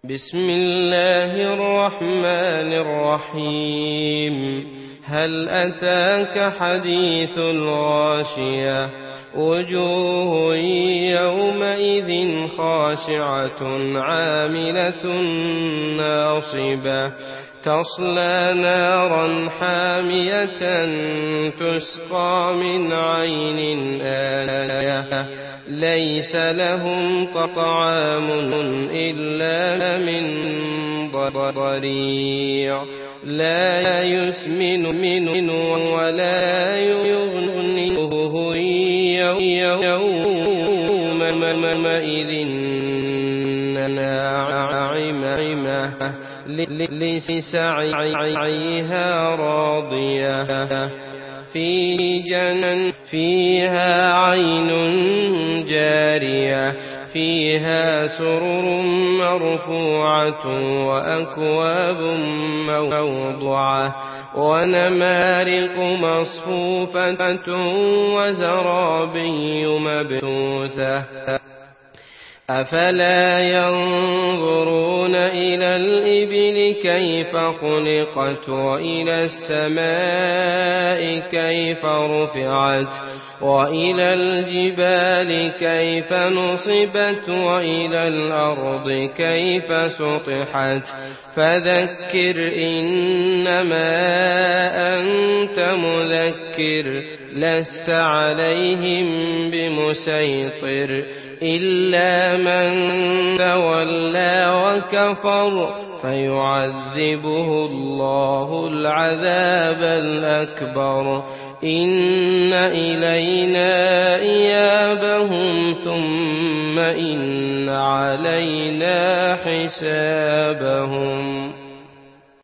بسم الله الرحمن الرحيم هل أتاك حديث الغاشية وجوه يومئذ خاشعة عاملة ناصبة تصلى نارا حامية تسقى من عين آنية ليس لهم طعام إلا من ضريع لا يسمن ولا يغني يومئذ ناعمة لسعيها راضية في جنة فيها عين جارية فيها سرر مرفوعة وأكواب موضوعة ونمارق مصفوفة وزرابي مبثوثة أفلا ينظرون إلى الإبل كيف خلقت وإلى السماء كيف رفعت وإلى الجبال كيف نصبت وإلى الأرض كيف سطحت فذكر إنما أنت مذكر لست عليهم بمسيطر إلا من تولى وكفر فيعذبه الله العذاب الأكبر إن إلينا إيابهم ثم إن علينا حسابهم.